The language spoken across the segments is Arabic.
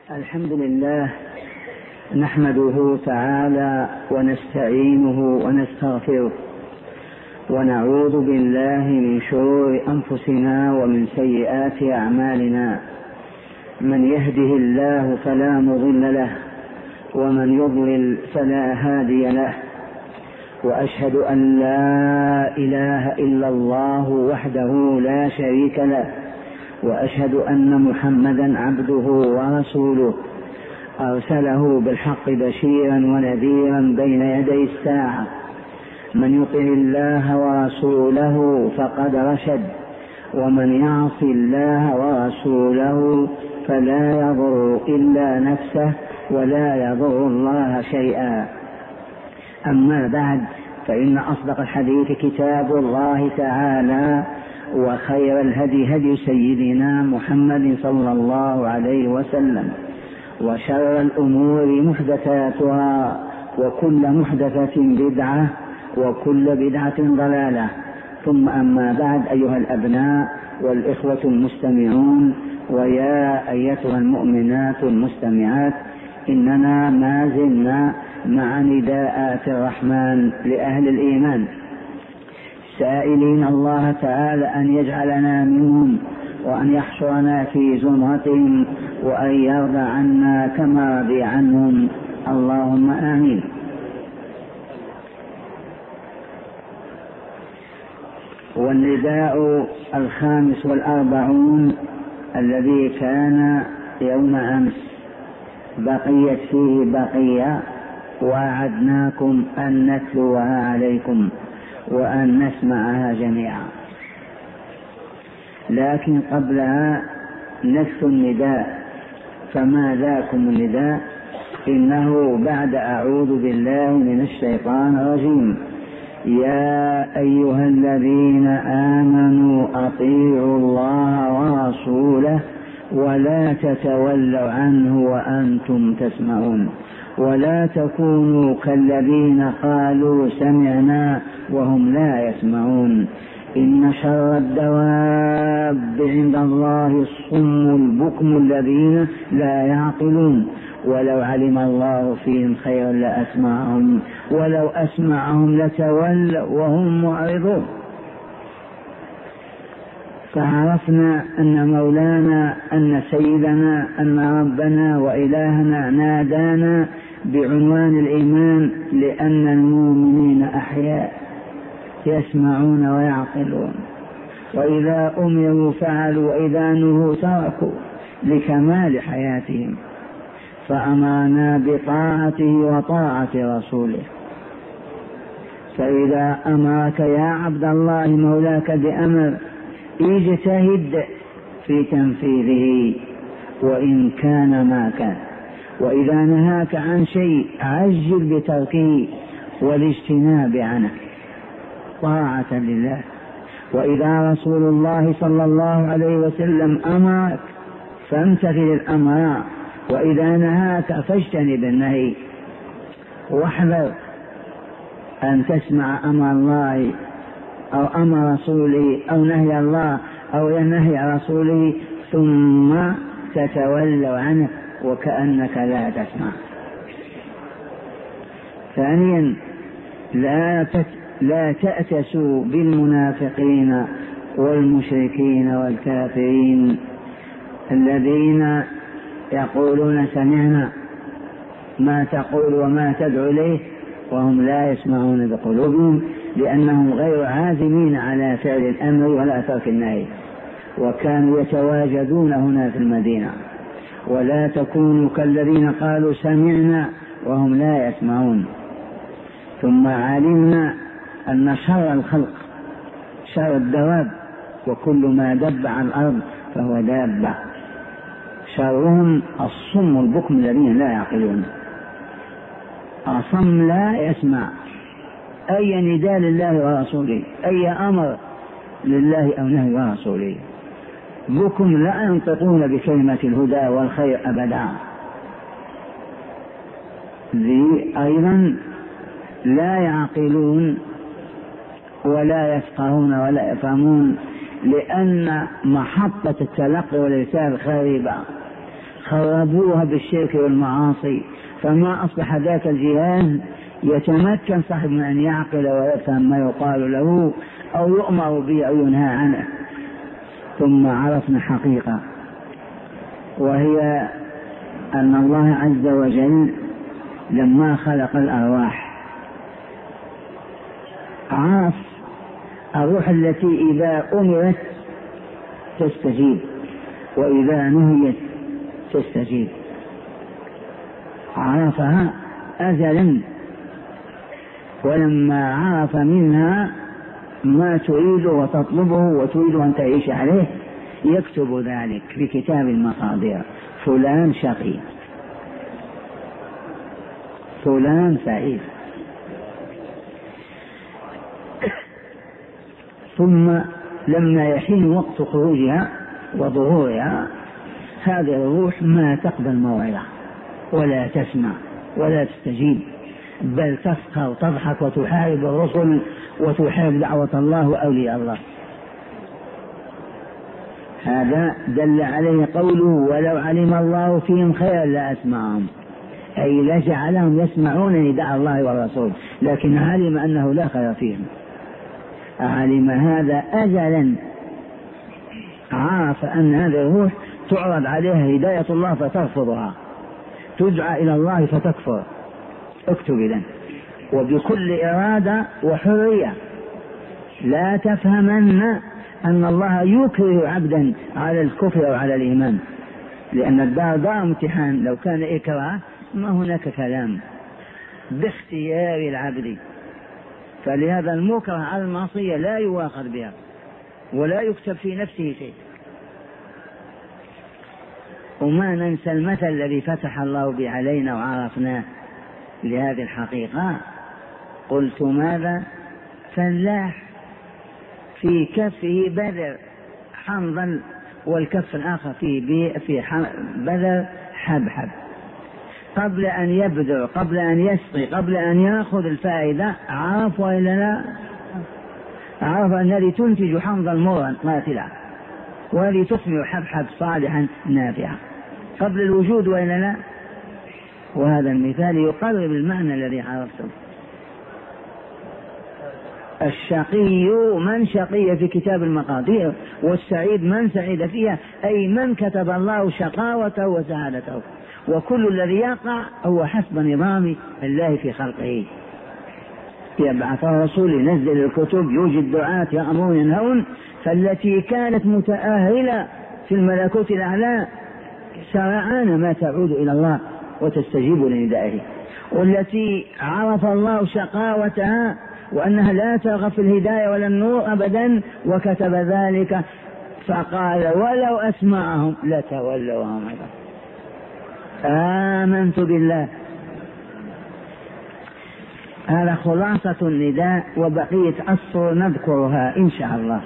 الحمد لله نحمده تعالى ونستعينه ونستغفره ونعوذ بالله من شرور أنفسنا ومن سيئات أعمالنا. من يهده الله فلا مضل له ومن يضلل فلا هادي له، وأشهد أن لا إله إلا الله وحده لا شريك له، وأشهد أن محمدا عبده ورسوله أرسله بالحق بشيرا ونذيرا بين يدي الساعة. من يطع الله ورسوله فقد رشد، ومن يعص الله ورسوله فلا يضر إلا نفسه ولا يضر الله شيئا. أما بعد، فإن أصدق الحديث كتاب الله تعالى، وخير الهدي هدي سيدنا محمد صلى الله عليه وسلم، وشر الأمور محدثاتها، وكل محدثة بدعة، وكل بدعة ضلالة. ثم أما بعد، أيها الأبناء والإخوة المستمعون، ويا أيتها المؤمنات المستمعات، إننا ما زلنا مع نداءات الرحمن لأهل الإيمان، سائلين الله تعالى أن يجعلنا منهم، وأن يحشرنا في زمرتهم، وأن يرضى عنا كما رضي عنهم، اللهم آمين. والنداء 45 الذي كان يوم أمس بقيت فيه بقية، وعدناكم أن نتلوها عليكم وأن نسمعها جميعا. لكن قبلها نفس النداء، فما ذاكم النداء؟ إنه بعد أعوذ بالله من الشيطان الرجيم: يا أيها الذين آمنوا أطيعوا الله ورسوله ولا تتولوا عنه وأنتم تسمعون، ولا تكونوا كالذين قالوا سمعنا وهم لا يسمعون. إن شر الدواب عند الله الصم البكم الذين لا يعقلون، ولو علم الله فيهم خيرا لأسمعهم، ولو أسمعهم لتولوا وهم معرضون. فعرفنا أن مولانا، أن سيدنا، أن ربنا وإلهنا نادانا بعنوان الإيمان، لأن المؤمنين أحياء يسمعون ويعقلون، وإذا أمروا فعلوا، وإذا نهوا تركوا لكمال حياتهم. فأمرنا بطاعته وطاعة رسوله. فإذا أمرك يا عبد الله مولاك بأمر، اجتهد في تنفيذه وإن كان ما كان، وإذا نهاك عن شيء عجل بتركه والاجتناب عنه طاعة لله. وإذا رسول الله صلى الله عليه وسلم أمرك فامتثل الأمر، وإذا نهاك فاجتنب النهي، واحذر أن تسمع أمر الله أو أمر رسوله أو نهي الله أو نهي رسوله ثم تتولوا عنه وكأنك لا تسمع. ثانيا، لا تأتسوا بالمنافقين والمشركين والكافرين الذين يقولون سمعنا ما تقول وما تدعو إليه وهم لا يسمعون بقلوبهم، لأنهم غير عازمين على فعل الأمر ولا ترك النهي، وكانوا يتواجدون هنا في المدينة. ولا تكونوا كالذين قالوا سمعنا وهم لا يسمعون. ثم علمنا أن شر الخلق شر الدواب، وكل ما دب عن الأرض فهو دابة، شرهم الصم البكم الذين لا يعقلون. أصم لا يسمع أي نداء لله ورسوله، أي أمر لله أو نهي ورسوله. بكم لا ينطقون بكلمة الهدى والخير أبدا. ذي أيضا لا يعقلون ولا يفقهون ولا يفهمون، لأن محطة التلقي والإرسال خريبة، خربوها بالشرك والمعاصي، فما أصبح ذاك الجهاز يتمكن صاحب من أن يعقل ويفهم ما يقال له أو يؤمر به أو ينهى عنه. ثم عرفنا حقيقة، وهي أن الله عز وجل لما خلق الأرواح عرف الروح التي إذا أمرت تستجيب وإذا نهيت تستجيب، عرفها أزلا، ولما عرف منها ما تريد وتطلبه وتريد أن تعيش عليه يكتب ذلك في كتاب المقادير: فلان شقي، فلان سعيد. ثم لما يحين وقت خروجها وظهورها هذه الروح ما تقبل موعظة ولا تسمع ولا تستجيب، بل تسخر وتضحك وتحارب الرسل وتحارب دعوة الله وأولياء الله. هذا دل عليه قوله: ولو علم الله فيهم خيرا لأسمعهم، أي لجعلهم يسمعون نداء الله والرسول، لكن علم أنه لا خير فيهم، علم هذا أزلا، عرف أن هذه الروح تعرض عليها هداية الله فترفضها، تدعى إلى الله فتكفر. اكتب إذن وبكل إرادة وحرية، لا تفهمن أن الله يكره عبدا على الكفر وعلى الإيمان، لأن الدار دار امتحان، لو كان إكراه ما هناك كلام، باختيار العبد، فلهذا المكره على المعصية لا يواخذ بها ولا يكتب في نفسه شيء. وما ننسى المثل الذي فتح الله به علينا وعرفناه لهذه الحقيقة. قلت ماذا؟ فلاح في كفه بذر حنظل، والكف الآخر في بذر حبحب، قبل أن يبذر، قبل أن يسقي، قبل أن يأخذ الفائدة، عرف وإلا لا؟ عرف أن هذه تنتج حنظل مرا قاتلا، وهذه تثمر حبحب صالحا نافعا قبل الوجود وإلا لا؟ وهذا المثال يقرب المعنى الذي عرفته. الشقي من شقي في كتاب المقادير، والسعيد من سعيد فيها، أي من كتب الله شقاوته وسعادته، وكل الذي يقع هو حسب نظام الله في خلقه. يبعث الرسول، ينزل الكتب، يوجد دعاة يأمرون ينهون، فالتي كانت متأهلة في الملكوت الأعلى سرعان ما تعود إلى الله وتستجيب لندائه، والتي عرف الله شقاوتها وأنها لا ترغب في الهداية ولا النور أبدا وكتب ذلك، فقال: ولو أسمعهم لتولوا أمرا. آمنت بالله. هذا خلاصة النداء، وبقية أسطر نذكرها إن شاء الله.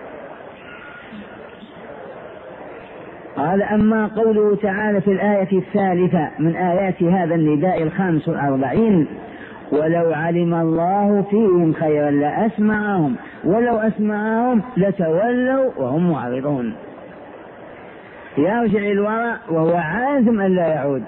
قال: أما قوله تعالى في الآية الثالثة من آيات هذا النداء 45: ولو علم الله فيهم خيرا لأسمعهم ولو أسمعهم لتولوا وهم معرضون، يرجع الوراء وهو عازم أن لا يعود.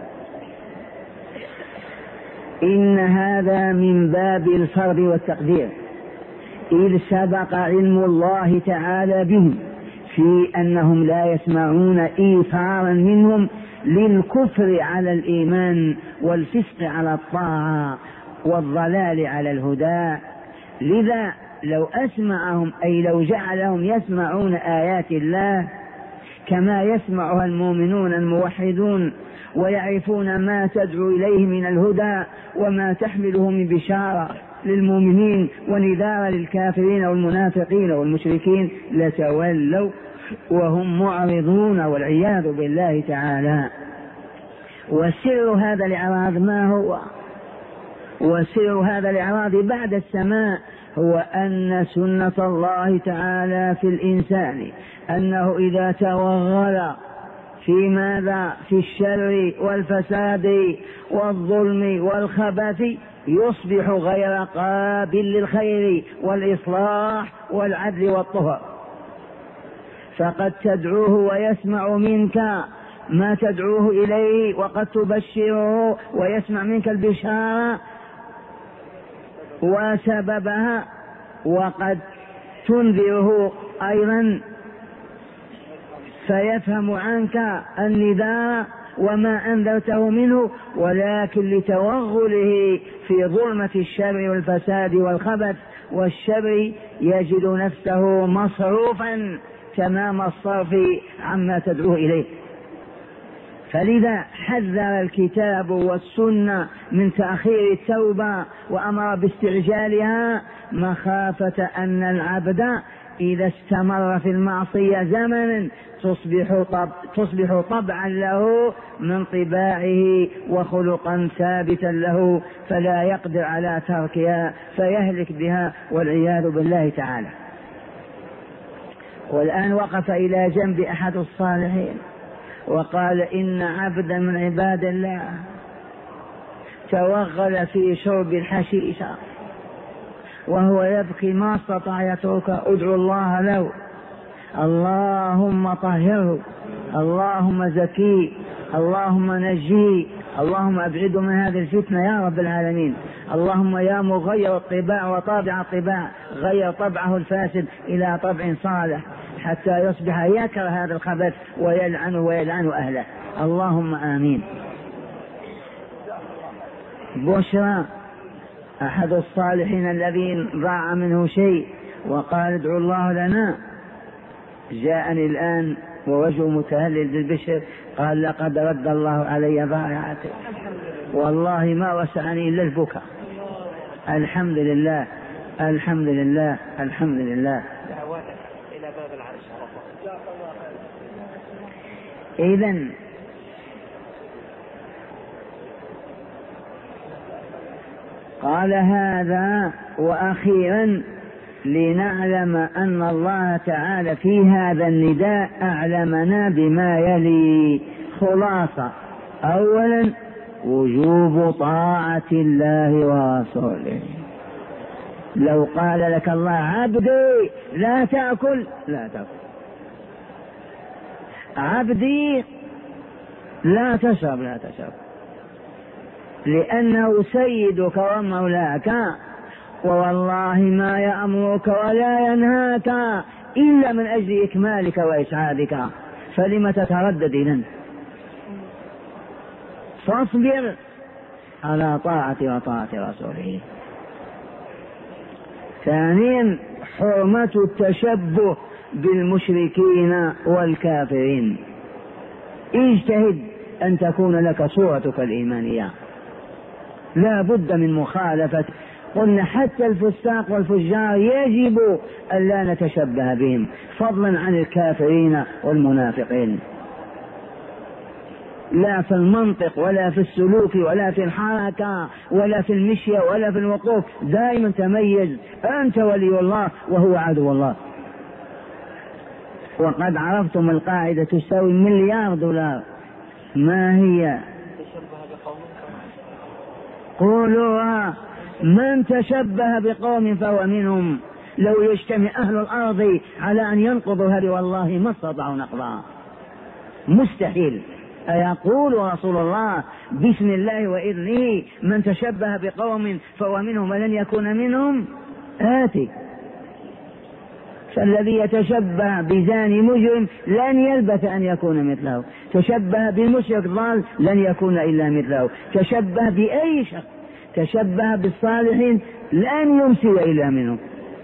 إن هذا من باب الفرض والتقدير، إذ سبق علم الله تعالى بهم في أنهم لا يسمعون إيثارا منهم للكفر على الإيمان والفسق على الطاعة والضلال على الهدى. لذا لو أسمعهم، أي لو جعلهم يسمعون آيات الله كما يسمعها المؤمنون الموحدون، ويعرفون ما تدعو إليه من الهدى وما تحمله من بشارة للمؤمنين ونذار للكافرين والمنافقين والمشركين، لتولوا وهم معرضون والعياذ بالله تعالى. وسر هذا الإعراض ما هو؟ وسر هذا الإعراض بعد السماء هو أن سنة الله تعالى في الإنسان أنه إذا توغل في ماذا؟ في الشر والفساد والظلم والخبث يصبح غير قابل للخير والإصلاح والعدل والطهر، فقد تدعوه ويسمع منك ما تدعوه إليه وقد تبشره ويسمع منك البشارة وسببها، وقد تنذره أيضا فيفهم عنك النداء وما أنذرته منه، ولكن لتوغله في ظلمة الشر والفساد والخبث والشر يجد نفسه مصروفا تمام الصرف عما تدعوه إليه. فلذا حذر الكتاب والسنة من تأخير التوبة وأمر باستعجالها، مخافة أن العبد إذا استمر في المعصية زمنا تصبح طبعا له من طباعه وخلقا ثابتا له، فلا يقدر على تركها فيهلك بها والعياذ بالله تعالى. والآن وقف إلى جنب أحد الصالحين وقال: إن عبدا من عباد الله توغل في شرب الحشيشة وهو يبكي ما استطاع يترك، ادعو الله له، اللهم طهره، اللهم زكيه، اللهم نجيه، اللهم ابعده من هذه الفتنة يا رب العالمين. اللهم يا مغير الطباع وطابع الطباع غير طبعه الفاسد إلى طبع صالح حتى يصبح يكره هذا الخبث ويلعنه ويلعن أهله، اللهم آمين. بشرى أحد الصالحين الذين ضاع منه شيء وقال: ادعوا الله لنا، جاءني الآن ووجهه متهلل بالبشر، قال: لقد رد الله علي ضائعتي، والله ما وسعني إلا البكاء. الحمد لله الحمد لله الحمد لله. إلى باب العرش. إذن قال هذا. وأخيرا لنعلم أن الله تعالى في هذا النداء أعلمنا بما يلي. خلاصة: أولا وجوب طاعة الله ورسوله. لو قال لك الله: عبدي لا تأكل، لا تأكل، عبدي لا تشرب، لا تشرب، لأنه سيدك ومولاك، ووالله ما يأمرك ولا ينهاك إلا من أجل إكمالك وإسعادك، فلم تتردد إذن؟ فاصبر على طاعة وطاعة رسوله. ثانيا حرمة التشبه بالمشركين والكافرين. اجتهد أن تكون لك صورتك الإيمانية، لا بد من مخالفة. قلنا حتى الفساق والفجار يجب أن لا نتشبه بهم، فضلا عن الكافرين والمنافقين. لا في المنطق ولا في السلوك ولا في الحركة ولا في المشي ولا في الوقوف، دائما تميز، أنت ولي الله وهو عدو الله. وقد عرفتم القاعدة تساوي $1,000,000,000. ما هي؟ قولوها: من تشبه بقوم فهو منهم. لو يجتمع أهل الأرض على أن ينقضوا هذه والله ما استطاعوا نقضها، مستحيل. أيقول رسول الله بسم الله وإذنه: من تشبه بقوم فهو منهم ولن يكون منهم؟ آتي. فالذي يتشبه بزاني مجرم لن يلبث أن يكون مثله، تشبه بالمشرك ضال لن يكون إلا مثله، تشبه بأي شخص، تشبه بالصالحين لن يمسي إلا منهم.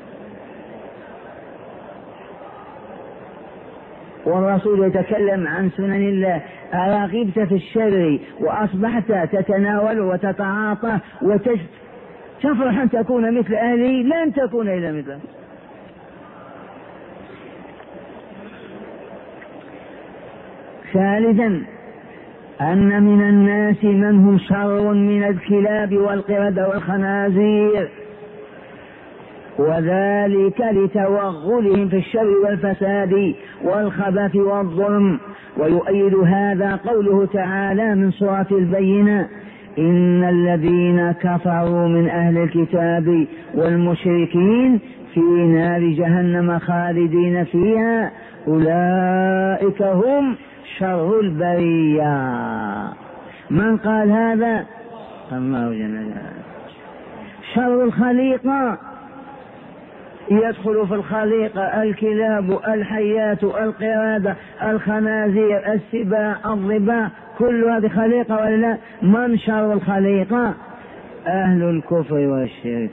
والرسول يتكلم عن سنن الله: أراغبت في الشر وأصبحت تتناول وتتعاطى وتفرح أن تكون مثل أهله، لن تكون إلا مثله. ثالثا أن من الناس من هم شر من الكلاب والقردة والخنازير، وذلك لتوغلهم في الشر والفساد والخبث والظلم. ويؤيد هذا قوله تعالى من سورة البينة: إن الذين كفروا من أهل الكتاب والمشركين في نار جهنم خالدين فيها أولئك هم شر البرية. من قال هذا؟ الله جل جلاله. شر الخليقة يدخل في الخليقة الكلاب، الحيات، القرادة، الخنازير، السباع، الضباع، كل هذه خليقة ولا لا؟ من شر الخليقة؟ أهل الكفر والشرك.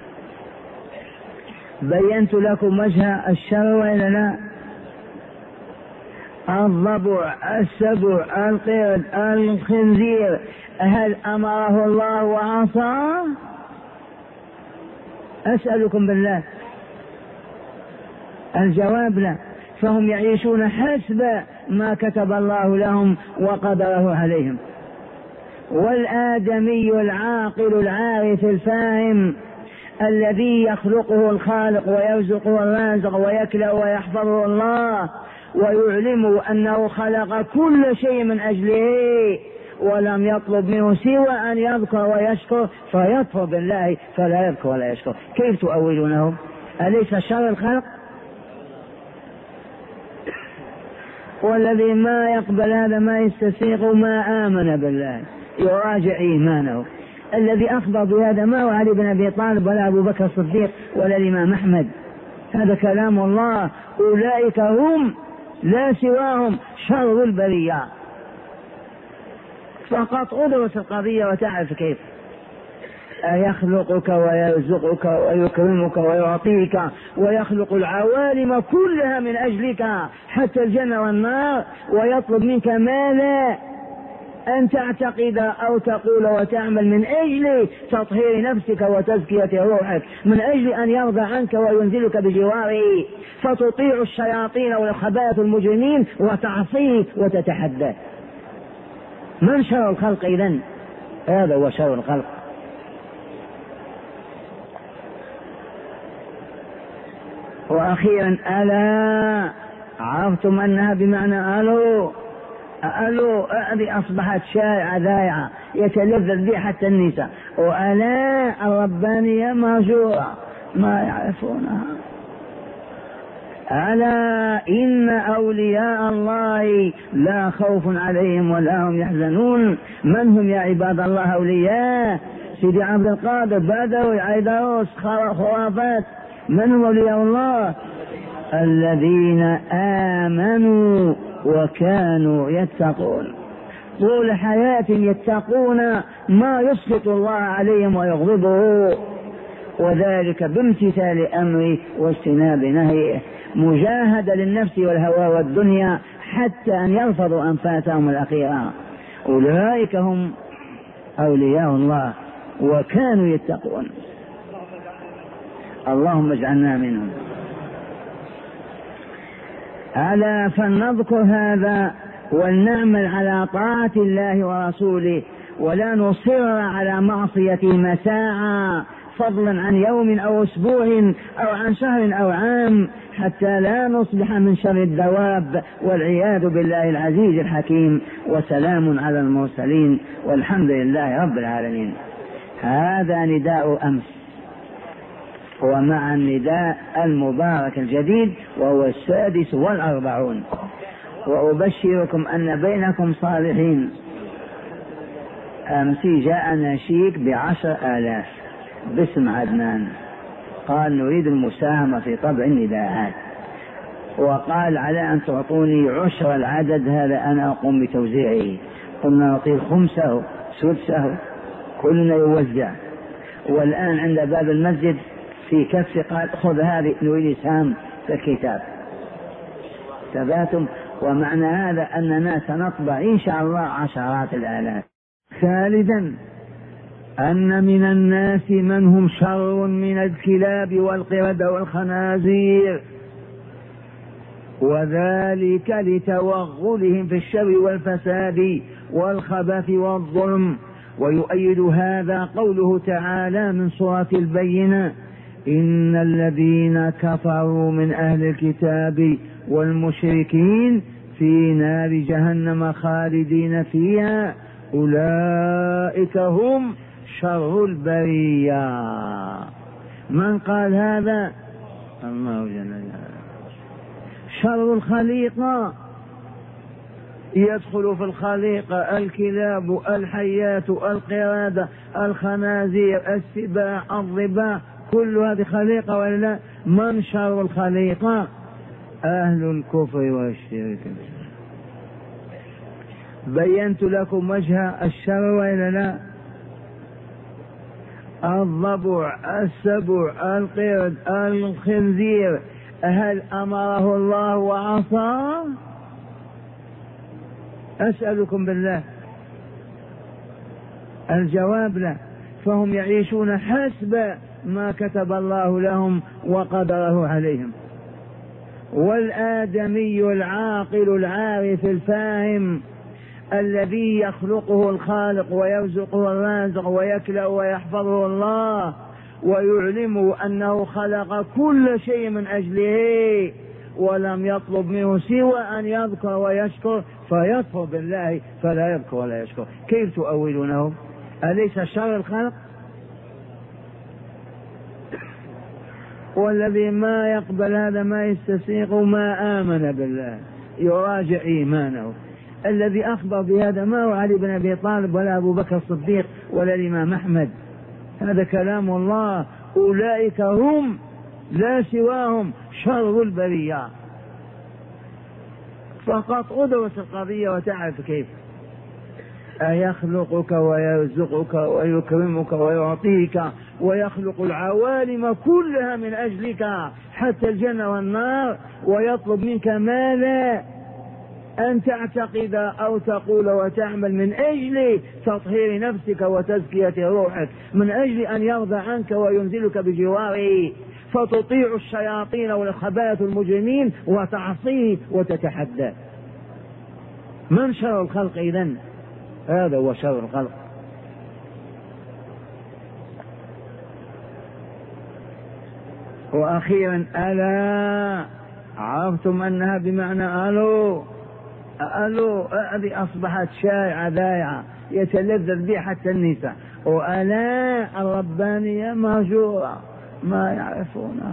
بينت لكم وجه الشر ولا لا؟ الضبع، السبع، القرد، الخنزير، هل أمره الله وعصى؟ أسألكم بالله الجواب لا. فهم يعيشون حسب ما كتب الله لهم وقدره عليهم. والآدمي العاقل العارف الفاهم الذي يخلقه الخالق ويرزقه الرازق ويكلأ ويحفظه الله ويعلمه أنه خلق كل شيء من أجله ولم يطلب منه سوى أن يذكر ويشكر، فيكفر بالله فلا يذكر ولا يشكر. كيف تؤولونه؟ أليس شر الخلق؟ والذي ما يقبل هذا ما يستسيغ ما آمن بالله يراجع إيمانه. الذي أخبر بهذا ما هو علي بن أبي طالب ولا أبو بكر الصديق ولا الإمام أحمد، هذا كلام الله. أولئك هم لا سواهم شر البرية. فقط أدرس القضية وتعرف كيف يخلقك ويرزقك ويكرمك ويعطيك ويخلق العوالم كلها من أجلك حتى الجنة والنار، ويطلب منك ما لا أن تعتقد أو تقول وتعمل من أجل تطهير نفسك وتزكية روحك، من أجل أن يرضى عنك وينزلك بجواره، فتطيع الشياطين والخبائث المجرمين وتعصيه وتتحدى. من شر الخلق إذن؟ هذا هو شر الخلق. وأخيرا ألا عرفتم أنها بمعنى ألو؟ ألو هذه أصبحت شائعة ذائعة يتلذذ بها حتى النساء. وألا الربانية مهجورة ما يعرفونها. ألا إن أولياء الله لا خوف عليهم ولا هم يحزنون. من هم يا عباد الله أولياء؟ سيدي عبد القادر، بدوي، عيدروس، خرافات. من هم أولياء الله؟ الذين آمنوا وكانوا يتقون، طول حياة يتقون ما يسخط الله عليهم ويغضبه، وذلك بامتثال أمره واجتناب نهيه، مجاهدة للنفس والهوى والدنيا حتى أن يرفضوا أنفاسهم الأخيرة. أولئك هم أولياء الله وكانوا يتقون. اللهم اجعلنا منهم. ألا فلنذكر هذا ولنعمل على طاعة الله ورسوله، ولا نصر على معصيته مساعا، فضلا عن يوم أو أسبوع أو عن شهر أو عام، حتى لا نصبح من شر الدواب، والعياذ بالله العزيز الحكيم. وسلام على المرسلين والحمد لله رب العالمين. هذا نداء أمس، ومع النداء المبارك الجديد وهو 46. وأبشركم أن بينكم صالحين. أمس جاءنا شيك ب10,000 باسم عدنان، قال نريد المساهمة في طبع النداءات، وقال على أن تعطوني عشر العدد هذا أنا أقوم بتوزيعه. قلنا نعطيه خمسه سدسه كلنا يوزع. والآن عند باب المسجد في كف قال خذ هذه نريد سهم في الكتاب. تباتم. ومعنى هذا أننا سنطبع إن شاء الله عشرات الآلاف. ثالثا أن من الناس من هم شر من الكلاب والقردة والخنازير، وذلك لتوغلهم في الشر والفساد والخبث والظلم. ويؤيد هذا قوله تعالى من سورة البينة: إن الذين كفروا من أهل الكتاب والمشركين في نار جهنم خالدين فيها أولئك هم شر البرية. من قال هذا؟ الله جل جلاله. شر الخليقة يدخل في الخليقة الكلاب، الحيات، القردة، الخنازير، السباع، الضباع، كل هذه خليقة ولا لا؟ من شر الخليقة؟ أهل الكفر والشرك. بينت لكم وجه الشر ولا لا؟ الضبع، السبع، القرد، الخنزير، هل أمره الله وعصى؟ أسألكم بالله، الجواب لا. فهم يعيشون حسب ما كتب الله لهم وقدره عليهم. والآدمي العاقل العارف الفاهم الذي يخلقه الخالق ويرزقه الرازق ويكلأ ويحفظه الله ويعلمه أنه خلق كل شيء من أجله ولم يطلب منه سوى أن يذكر ويشكر، فيكفر بالله فلا يذكر ولا يشكر. كيف تؤولونه؟ أليس شر الخلق؟ والذي ما يقبل هذا ما يستسيغ ما آمن بالله يراجع إيمانه. الذي أخبر بهذا ما هو علي بن أبي طالب ولا أبو بكر الصديق ولا الإمام أحمد، هذا كلام الله. أولئك هم لا سواهم شر البرية. فقط أدرس القضية وتعرف كيف. أيخلقك ويرزقك ويكرمك ويعطيك ويخلق العوالم كلها من أجلك حتى الجنة والنار، ويطلب منك ما لا أن تعتقد أو تقول وتعمل من أجل تطهير نفسك وتزكية روحك، من أجل أن يرضى عنك وينزلك بجواره، فتطيع الشياطين والخبائث المجرمين وتعصيه وتتحدى. من شر الخلق إذن؟ هذا هو شر الخلق. وأخيرا ألا عرفتم أنها بمعنى ألو؟ ألو هذه أصبحت شائعة ذائعة يتلذذ بها حتى النساء. وألا الربانية مهجورة ما يعرفونها.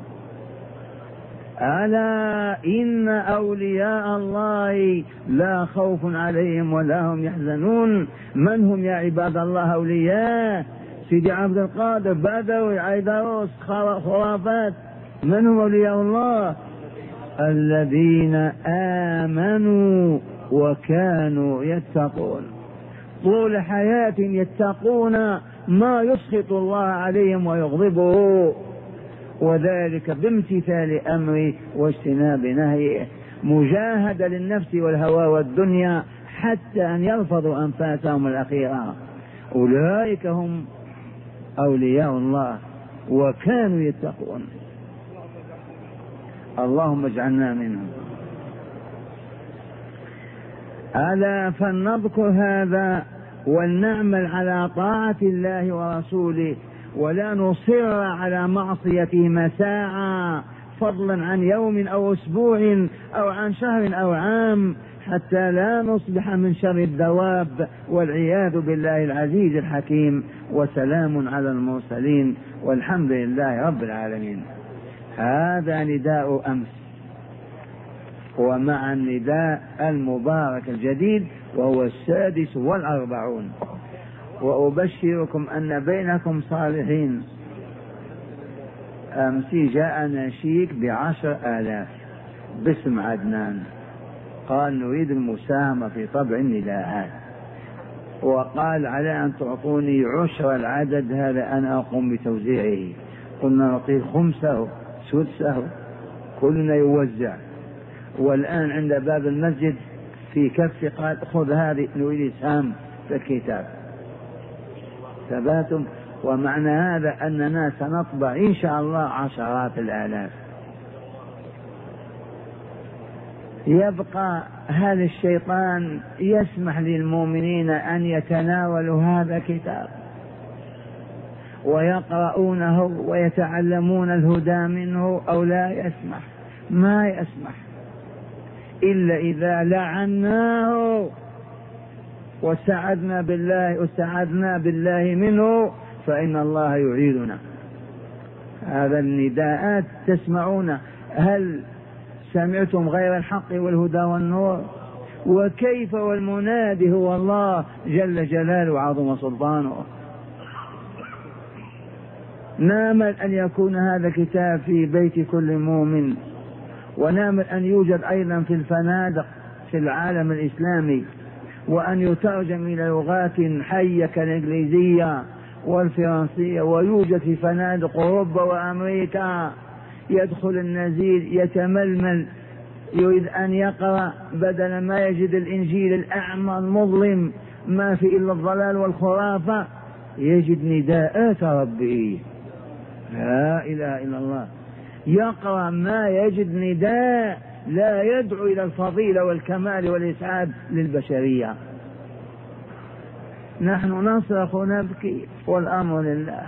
ألا إن أولياء الله لا خوف عليهم ولا هم يحزنون. من هم يا عباد الله أولياء؟ سيدي عبد القادر، بدوي، عيدروس، خرافات. من هم أولياء الله؟ الذين آمنوا وكانوا يتقون، طول حياة يتقون ما يسخط الله عليهم ويغضبه، وذلك بامتثال أمره واجتناب نهيه، مجاهدة للنفس والهوى والدنيا حتى أن يرفضوا أنفاسهم الأخيرة. أولئك هم أولياء الله وكانوا يتقون. اللهم اجعلنا منهم. ألا فلنذكر هذا ولنعمل على طاعة الله ورسوله، ولا نصر على معصيته ساعة، فضلا عن يوم أو أسبوع أو عن شهر أو عام، حتى لا نصبح من شر الدواب، والعياذ بالله العزيز الحكيم. وسلام على المرسلين والحمد لله رب العالمين. هذا نداء أمس، ومع النداء المبارك الجديد وهو 46. وأبشركم أن بينكم صالحين. أمس جاءنا شيك ب10,000 باسم عدنان، قال نريد المساهمة في طبع النداءات، وقال على أن تعطوني 10 العدد هذا أنا أقوم بتوزيعه. قلنا نعطيه 5 سدسه، كلنا يوزع. والآن عند باب المسجد في كف قال خذ هذه نريد سهم في الكتاب. ثباتم. ومعنى هذا أننا سنطبع إن شاء الله 10 الآلاف. يبقى هل الشيطان يسمح للمؤمنين أن يتناولوا هذا الكتاب ويقرؤونه ويتعلمون الهدى منه أو لا يسمح؟ ما يسمح إلا إذا لعناه واستعذنا بالله منه، فإن الله يعيذنا. هذا النداءات تسمعون. هل سمعتم غير الحق والهدى والنور؟ وكيف والمنادي هو الله جل جلاله وعظم سلطانه. نامل أن يكون هذا الكتاب في بيت كل مؤمن، ونامل أن يوجد أيضا في الفنادق في العالم الإسلامي، وأن يترجم إلى لغات حية كالإنجليزية والفرنسية، ويوجد في فنادق أوروبا وأمريكا. يدخل النزيل يتململ يريد أن يقرأ، بدل ما يجد الإنجيل الأعمى المظلم ما في إلا الضلال والخرافة، يجد نداءات ربه لا إله إلا الله. يقرأ ما يجد نداء لا يدعو إلى الفضيلة والكمال والإسعاد للبشرية. نحن نصرخ ونبكي والأمر لله.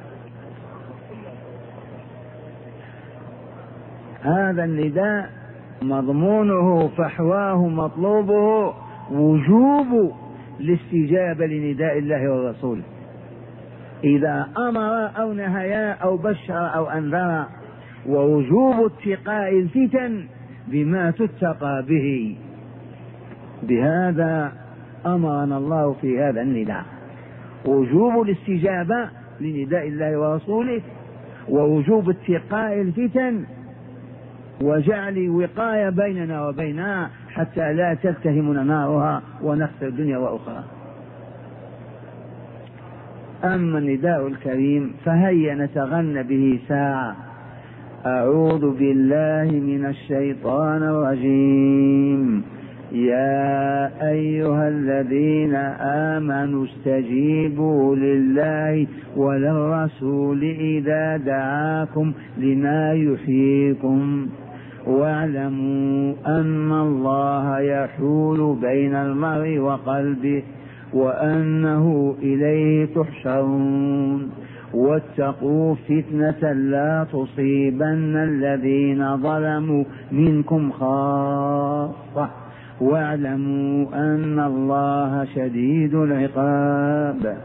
هذا النداء مضمونه فحواه مطلوبه وجوب الاستجابة لنداء الله والرسول إذا أمر أو نهى أو بشر أو أنذر، ووجوب اتقاء الفتن بما تتقى به. بهذا أمرنا الله في هذا النداء، وجوب الاستجابة لنداء الله ورسوله، ووجوب اتقاء الفتن وجعل وقاية بيننا وبينها حتى لا تلتهمنا نارها ونخسر الدنيا وأخرى. أما النداء الكريم فهيا نتغنى به ساعة. أعوذ بالله من الشيطان الرجيم. يا أيها الذين آمنوا استجيبوا لله وللرسول إذا دعاكم لما يحييكم واعلموا أن الله يحول بين المرء وقلبه وأنه إليه تحشرون واتقوا فتنة لا تصيبن الذين ظلموا منكم خاصة واعلموا أن الله شديد العقاب.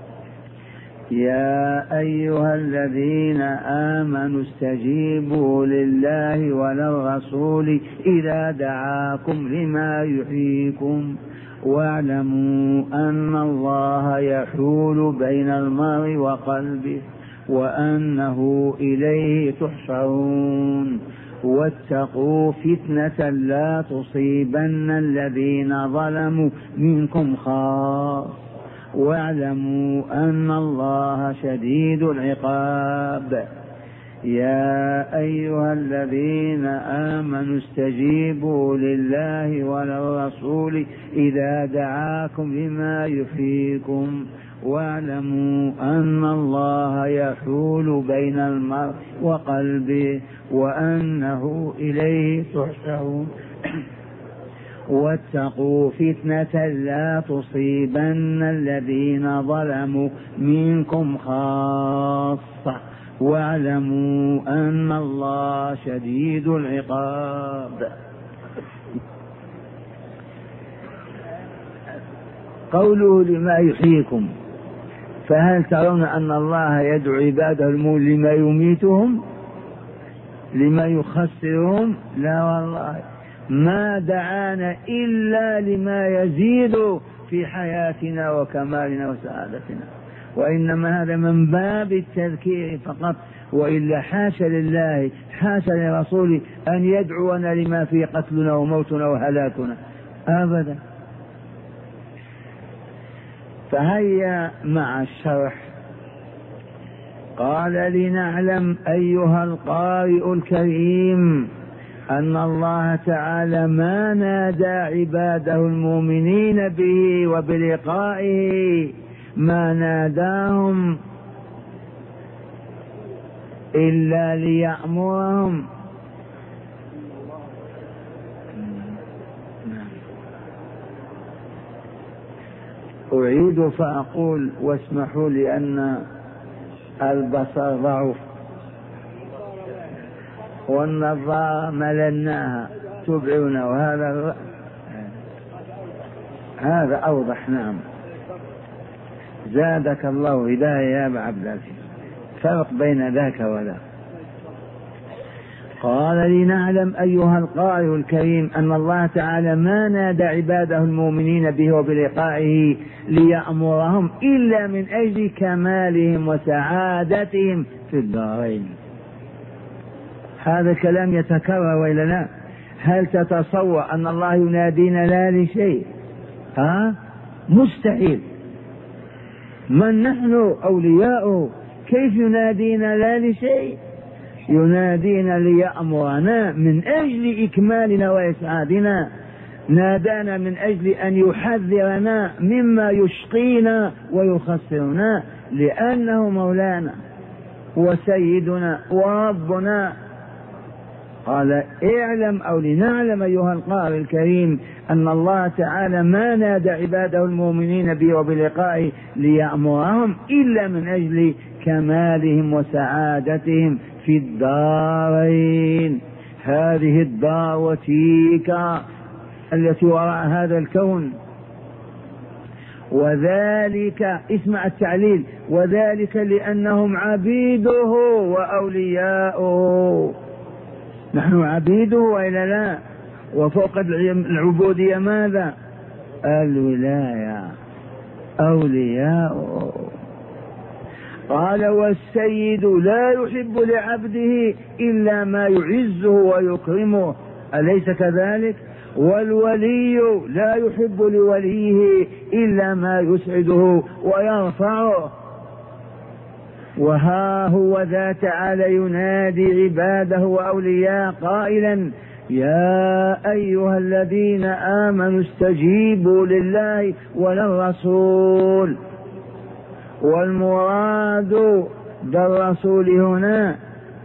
يا أيها الذين آمنوا استجيبوا لله وللرسول إذا دعاكم لما يحييكم واعلموا أن الله يحول بين المرء وقلبه وأنه إليه تحشرون واتقوا فتنة لا تصيبن الذين ظلموا منكم خاصة واعلموا أن الله شديد العقاب. يا أيها الذين آمنوا استجيبوا لله وللرسول إذا دعاكم لما يحييكم واعلموا أن الله يحول بين المرء وقلبه وأنه إليه تحشرون واتقوا فتنة لا تصيبن الذين ظلموا منكم خاصة واعلموا أن الله شديد العقاب. قوله لما يحييكم، فهل ترون أن الله يدعو عباده المؤمنين لما يميتهم لما يخسرهم؟ لا والله، ما دعانا إلا لما يزيد في حياتنا وكمالنا وسعادتنا، وإنما هذا من باب التذكير فقط، وإلا حاشا لله حاشا لرسوله أن يدعونا لما في قتلنا وموتنا وهلاكنا أبدا. فهيا مع الشرح. قال لنعلم أيها القارئ الكريم أن الله تعالى ما نادى عباده المؤمنين به وبلقائه، ما ناداهم إلا ليأمرهم أعيد فأقول واسمحوا لي أن البصر ضعف والنظارة مللناها تبعنا، وهذا هذا أوضح. نعم، زادك الله هداية يا أبا عبد العزيز، فرق بين ذاك وذاك. قال لنعلم أيها القارئ الكريم أن الله تعالى ما نادى عباده المؤمنين به وبلقائه ليأمرهم إلا من أجل كمالهم وسعادتهم في الدارين. هذا الكلام يتكرر وإلا لا؟ هل تتصور أن الله ينادينا لا لشيء؟ مستحيل. من نحن أولياؤه كيف ينادينا لا لشيء؟ ينادينا ليأمرنا من أجل إكمالنا وإسعادنا، نادانا من أجل أن يحذرنا مما يشقينا ويخسرنا، لأنه مولانا وسيدنا وربنا. قال اعلم أو لنعلم أيها القارئ الكريم أن الله تعالى ما نادى عباده المؤمنين به وبلقائه ليأمرهم إلا من أجل كمالهم وسعادتهم في الدارين. هذه الدار وتلك التي وراء هذا الكون. وذلك اسمع التعليل، وذلك لأنهم عبيده وأولياؤه. نحن عبيده وإلا لا؟ وفوق العبودية ماذا؟ الولاية، أولياؤه. قال والسيد لا يحب لعبده إلا ما يعزه ويكرمه، أليس كذلك؟ والولي لا يحب لوليه إلا ما يسعده ويرفعه. وها هو ذا تعالى ينادي عباده وأولياء قائلا يا أيها الذين آمنوا استجيبوا لله وللرسول. والمراد بالرسول هنا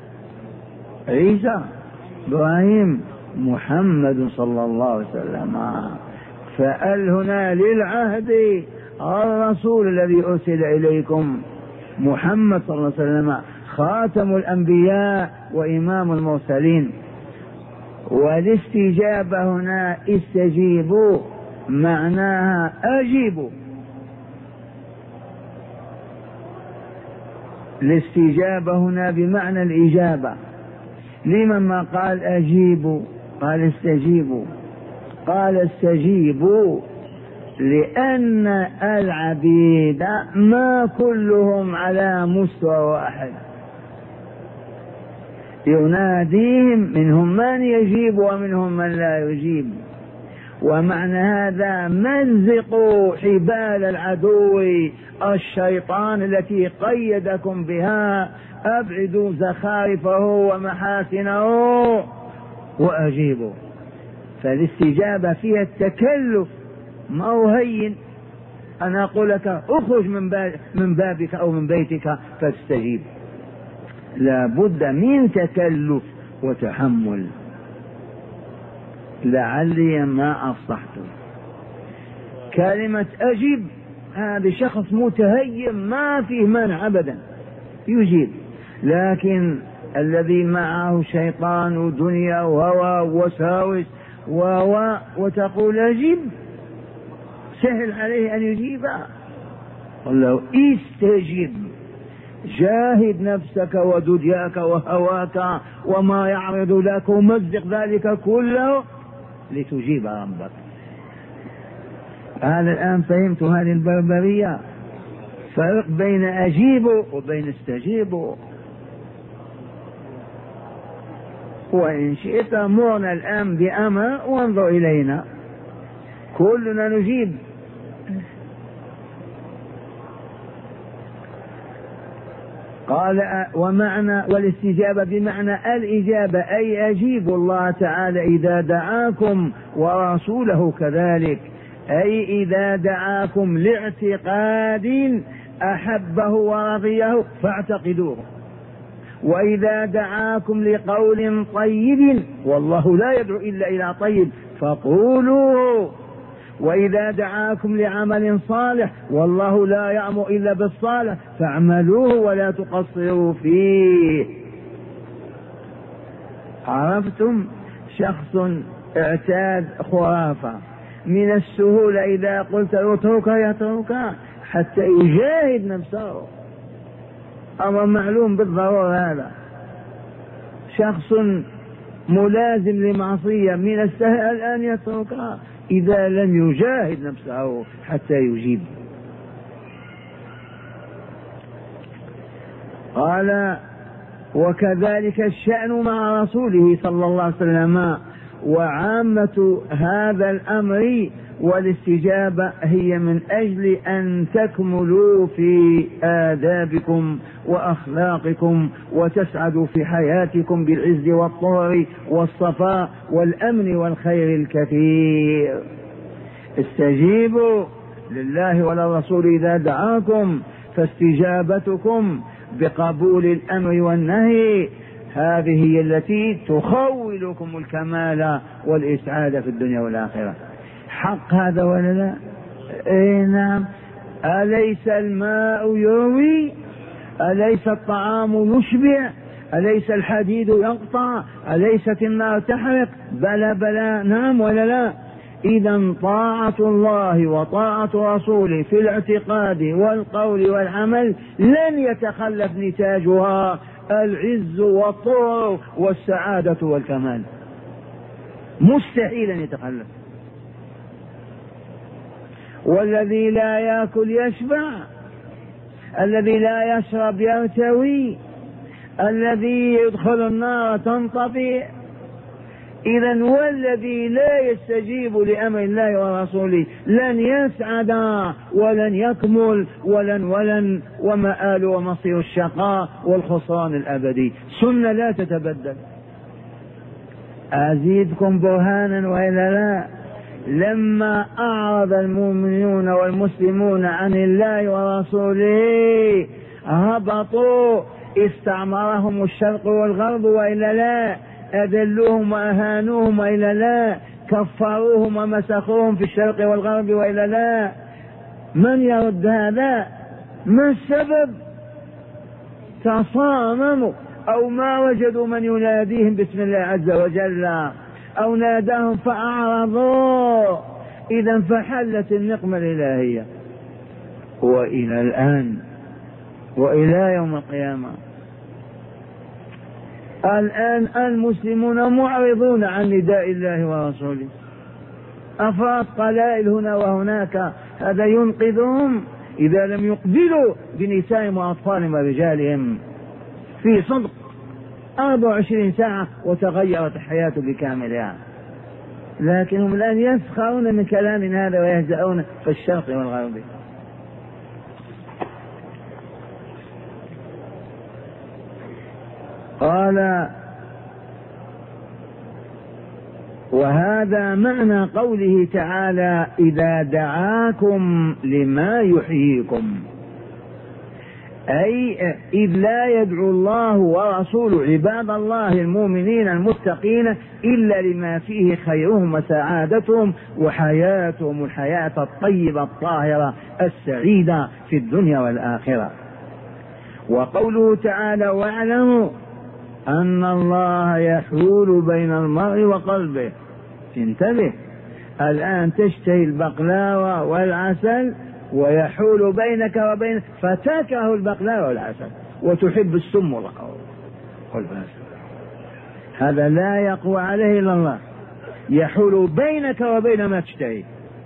عيسى إبراهيم محمد صلى الله عليه وسلم. فأل هنا للعهد الرسول الذي أرسل إليكم محمد صلى الله عليه وسلم خاتم الأنبياء وإمام المرسلين. والاستجابة هنا استجيبوا معناها أجيبوا. الاستجابة هنا بمعنى الإجابة. لمن ما قال أجيبوا؟ قال استجيبوا. قال استجيبوا لأن العبيد ما كلهم على مستوى واحد، يناديهم منهم من يجيب ومنهم من لا يجيب. ومعنى هذا مزقوا حبال العدو الشيطان التي قيدكم بها، أبعدوا زخارفه ومحاسنه وأجيبوا. فالاستجابة فيها التكلف، ما هو هين أنا أقول لك أخرج من بابك أو من بيتك فاستجيب، لا بد من تكلف وتحمل. لعلي ما أفصحت. كلمة أجيب هذا شخص متهيم ما فيه مانع أبدا يجيب، لكن الذي معه شيطان ودنيا وهوى ووساوس وتقول أجيب، سهل عليه أن يجيب. قل له استجب، جاهد نفسك ودنياك وهواك وما يعرض لك ومزق ذلك كله لتجيب ربك. هذا الآن فهمت هذه البربرية، فرق بين أجيبوا وبين استجيبوا. وإن شئت مرنا الآن بأمر وانظر إلينا كلنا نجيب. قال ومعنى والاستجابة بمعنى الإجابة، أي أجيبوا الله تعالى إذا دعاكم ورسوله كذلك، أي إذا دعاكم لاعتقاد أحبه ورضيه فاعتقدوه، وإذا دعاكم لقول طيب والله لا يدعو إلا إلى طيب فقولوه، وإذا دعاكم لعمل صالح والله لا يأمر إلا بالصالح فاعملوه ولا تقصروا فيه. عرفتم؟ شخص اعتاد خرافة من السهولة إذا قلت يتركها حتى يجاهد نفسه، أمر معلوم بالضرورة. هذا شخص ملازم لمعصية من السهل أن يتركها إذا لم يجاهد نفسه حتى يجيب. قال وكذلك الشأن مع رسوله صلى الله عليه وسلم. وعامة هذا الأمر والاستجابة هي من أجل أن تكملوا في آدابكم وأخلاقكم وتسعدوا في حياتكم بالعز والطهر والصفاء والأمن والخير الكثير. استجيبوا لله وللرسول إذا دعاكم، فاستجابتكم بقبول الأمر والنهي هذه هي التي تخولكم الكمال والإسعاد في الدنيا والآخرة. حق هذا ولا لا؟ إيه نعم. أليس الماء يروي؟ أليس الطعام يشبع؟ أليس الحديد يقطع؟ أليست النار تحرق؟ بلى بلى، نعم ولا لا؟ إذا طاعة الله وطاعة رسوله في الاعتقاد والقول والعمل لن يتخلف نتاجها العز والطهر والسعادة والكمال، مستحيل أن يتخلف. والذي لا يأكل يشبع، الذي لا يشرب يرتوي، الذي يدخل النار تنطفئ. إذا والذي لا يستجيب لأمر الله ورسوله لن يسعد ولن يكمل ولن ومآل ومصير الشقاء والخسران الأبدي. سنة لا تتبدل. أزيدكم برهانا وإلا لا؟ لما أعرض المؤمنون والمسلمون عن الله ورسوله هبطوا، استعمرهم الشرق والغرب وإلا لا؟ أذلوهم وأهانوهم وإلا لا؟ كفروهم ومسخوهم في الشرق والغرب وإلا لا؟ من يرد هذا؟ ما السبب؟ تصامموا أو ما وجدوا من يناديهم باسم الله عز وجل أو ناداهم فأعرضوا. إذا فحلت النقمة الإلهية وإلى الآن وإلى يوم القيامة. الآن المسلمون معرضون عن نداء الله ورسوله، أفراد قلائل هنا وهناك، هذا ينقذهم إذا لم يقبلوا بنسائهم وأطفالهم ورجالهم في صدق 24 ساعة وتغيرت الحياة بكاملها. لكنهم الآن يسخرون من كلام هذا ويهزؤون في الشرق والغرب. قال وهذا معنى قوله تعالى إذا دعاكم لما يحييكم، أي إذ لا يدعو الله ورسوله عباد الله المؤمنين المتقين إلا لما فيه خيرهم وسعادتهم وحياتهم الحياة الطيبة الطاهرة السعيدة في الدنيا والآخرة. وقوله تعالى واعلموا أن الله يحول بين المرء وقلبه. انتبه، الآن تشتهي البقلاوة والعسل ويحول بينك وبين فتكره البقلاوة والعسل وتحب السم والقول. هذا لا يقوى عليه إلا الله، يحول بينك وبين ما تشتهي،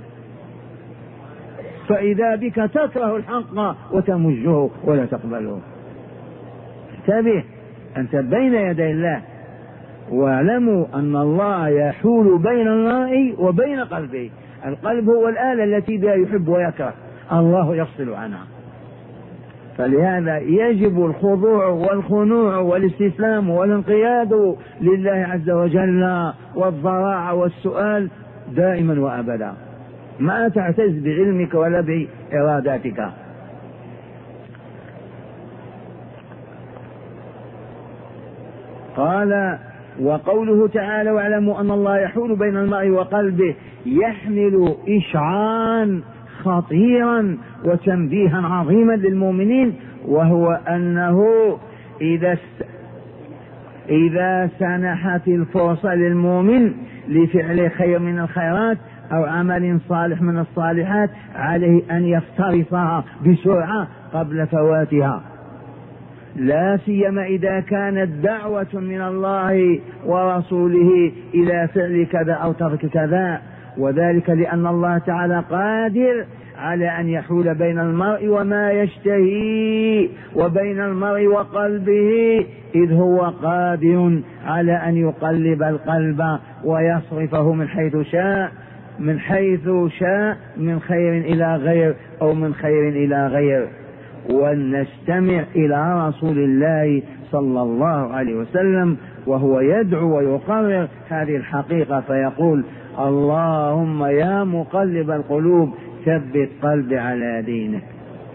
فإذا بك تكره الحق وتمجه ولا تقبله. انتبه، أنت بين يدي الله، واعلموا أن الله يحول بين المرء وبين قلبه. القلب هو الآلة التي بها يحب ويكره، الله يفصل عنها. فلهذا يجب الخضوع والخنوع والاستسلام والانقياد لله عز وجل والضراعة والسؤال دائما وأبدا، ما تعتز بعلمك ولا بإراداتك. قال وقوله تعالى واعلموا أن الله يحول بين المرء وقلبه يحمل إشعاعا خطيرا وتنبيها عظيما للمؤمنين، وهو أنه إذا سنحت الفرصة للمؤمن لفعل خير من الخيرات أو عمل صالح من الصالحات عليه أن يفترسها بسرعة قبل فواتها، لا سيما إذا كانت دعوة من الله ورسوله إلى فعل كذا أو ترك كذا، وذلك لأن الله تعالى قادر على أن يحول بين المرء وما يشتهي وبين المرء وقلبه، إذ هو قادر على أن يقلب القلب ويصرفه من حيث شاء من خير إلى غير أو من خير إلى غير. ولنستمع إلى رسول الله صلى الله عليه وسلم وهو يدعو ويقرر هذه الحقيقة فيقول: اللهم يا مقلب القلوب ثبت قلبي على دينك.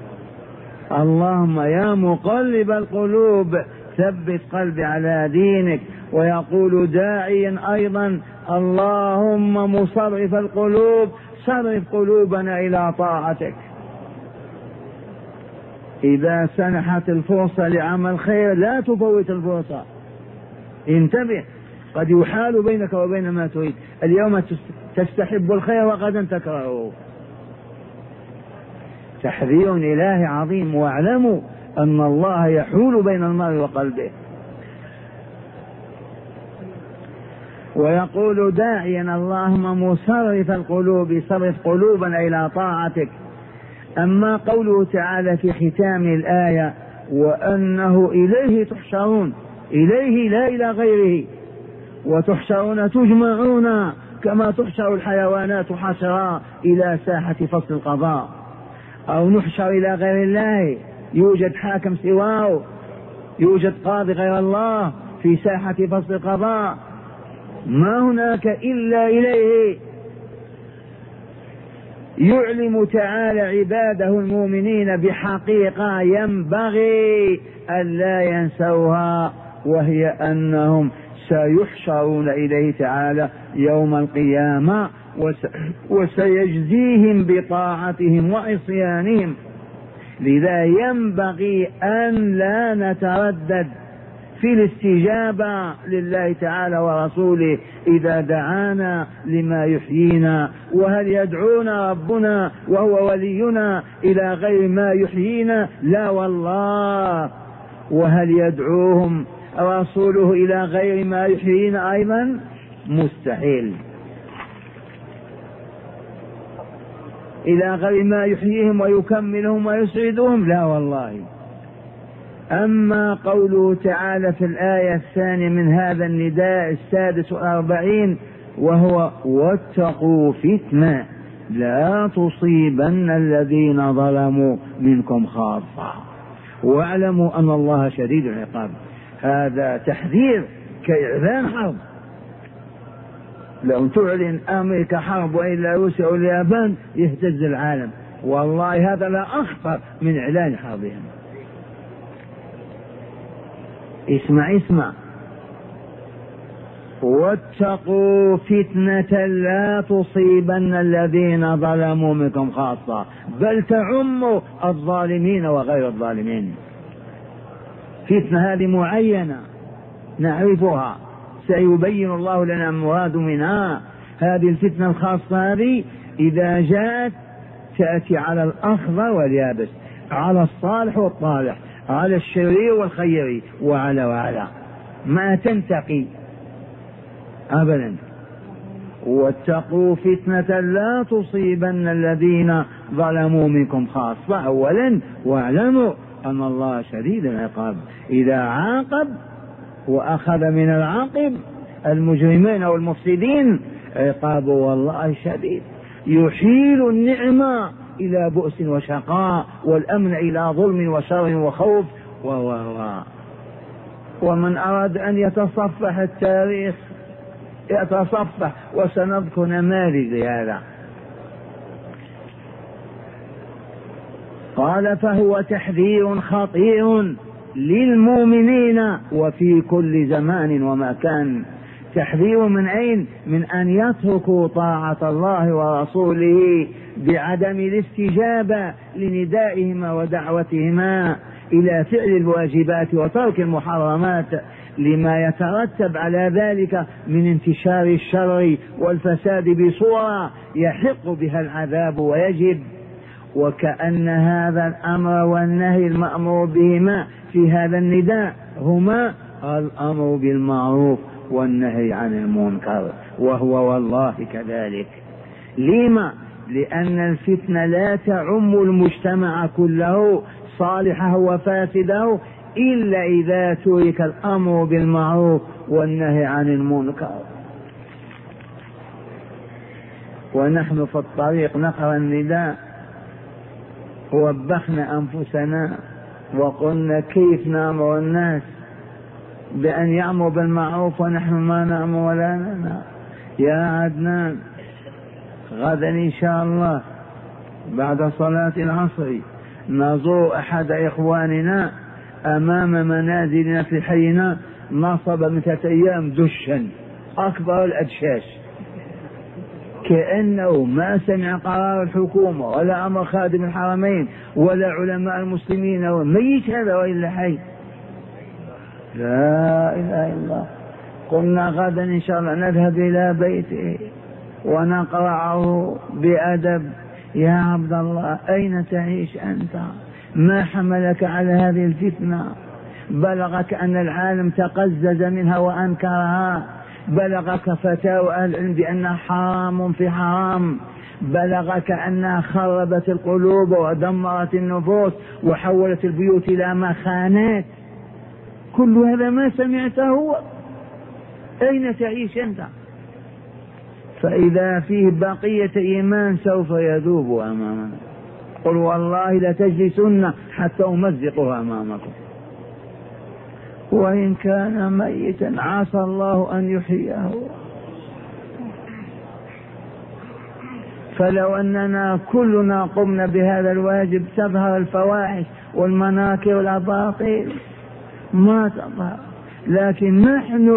اللهم يا مقلب القلوب ثبت قلبي على دينك. ويقول داعيا أيضا: اللهم مصرف القلوب صرف قلوبنا إلى طاعتك. إذا سنحت الفرصة لعمل خير لا تفوت الفرصة، انتبه، قد يحال بينك وبين ما تريد. اليوم تستحب الخير وغدا تكرهه. تحذير إلهي عظيم، واعلموا أن الله يحول بين المرء وقلبه. ويقول داعيا: اللهم مصرف القلوب صرف قلوبنا إلى طاعتك. أما قوله تعالى في ختام الآية: وأنه إليه تحشرون، إليه لا إلى غيره، وتحشرون تجمعون كما تحشر الحيوانات حشرا إلى ساحة فصل القضاء، أو نحشر إلى غير الله، يوجد حاكم سواه، يوجد قاضي غير الله في ساحة فصل القضاء، ما هناك إلا إليه. يعلم تعالى عباده المؤمنين بحقيقة ينبغي ألا ينسوها، وهي أنهم سيحشرون إليه تعالى يوم القيامة وسيجزيهم بطاعتهم وعصيانهم. لذا ينبغي أن لا نتردد في الاستجابة لله تعالى ورسوله إذا دعانا لما يحيينا. وهل يدعونا ربنا وهو ولينا إلى غير ما يحيينا؟ لا والله. وهل يدعوهم رسوله إلى غير ما يحيينا أيضا؟ مستحيل. إلى غير ما يحييهم ويكملهم ويسعدهم؟ لا والله. أما قوله تعالى في الآية الثانية من هذا النداء 46 وهو: واتقوا فتنة لا تصيبن الذين ظلموا منكم خاصة واعلموا أن الله شديد العقاب. هذا تحذير كإعلان حرب. لو تعلن أمريكا حرب وإلا روسيا واليابان يهتز العالم، والله هذا لا أخطر من إعلان حربهم. اسمع: واتقوا فتنة لا تصيبن الذين ظلموا منكم خاصة، بل تعم الظالمين وغير الظالمين. فتنة هذه معينة نعرفها، سيبين الله لنا المراد منها. هذه الفتنة الخاصة هذه إذا جاءت تأتي على الأخضر واليابس، على الصالح والطالح، على الشرير والخير، وعلى ما تنتقي أبدا. واتقوا فتنة لا تصيبن الذين ظلموا منكم خاصة. أولا واعلموا أن الله شديد العقاب. إذا عاقب وأخذ من العاقب المجرمين والمفسدين عقابه والله شديد، يحيل النعمة إلى بؤس وشقاء، والأمن إلى ظلم وشر وخوف ومن أراد أن يتصفح التاريخ يتصفح، وسنذكر نماذج لهذا. قال: فهو تحذير خطير للمؤمنين وفي كل زمان ومكان. تحذير من أين؟ من أن يتركوا طاعة الله ورسوله بعدم الاستجابة لندائهما ودعوتهما إلى فعل الواجبات وترك المحرمات، لما يترتب على ذلك من انتشار الشر والفساد بصورة يحق بها العذاب ويجب. وكأن هذا الأمر والنهي المأمور بهما في هذا النداء هما الأمر بالمعروف والنهي عن المنكر، وهو والله كذلك. لما؟ لأن الفتنة لا تعم المجتمع كله صالحه وفاسده إلا إذا ترك الأمر بالمعروف والنهي عن المنكر. ونحن في الطريق نقرأ النداء ووبخنا أنفسنا وقلنا كيف نأمر الناس بأن يأمر بالمعروف ونحن ما نأمر ولا ننهى. يا عدنان، غدا إن شاء الله بعد صلاة العصر نزور أحد إخواننا أمام منازلنا في حينا، نصب من 3 أيام دشا أكبر الأدشاش، كأنه ما سمع قرار الحكومة ولا أمر خادم الحرمين ولا علماء المسلمين، ميت هذا وإلا حي. لا إله إلا الله. قلنا غدا إن شاء الله نذهب إلى بيته ونقرأه بأدب: يا عبد الله أين تعيش أنت؟ ما حملك على هذه الفتنة؟ بلغك أن العالم تقزز منها وأنكرها، بلغك فتاوى أهل العلم بأنها حرام في حرام، بلغك أنها خربت القلوب ودمرت النفوس وحولت البيوت إلى مخانات. كل هذا ما سمعته، أين تعيش أنت؟ فإذا فيه بقية إيمان سوف يذوب أمامنا. قل والله لتجلسن حتى أمزقها أمامكم، وإن كان ميتا عسى الله أن يحييه. فلو أننا كلنا قمنا بهذا الواجب تظهر الفواحش والمناكر والأباطيل ما تظهر، لكن نحن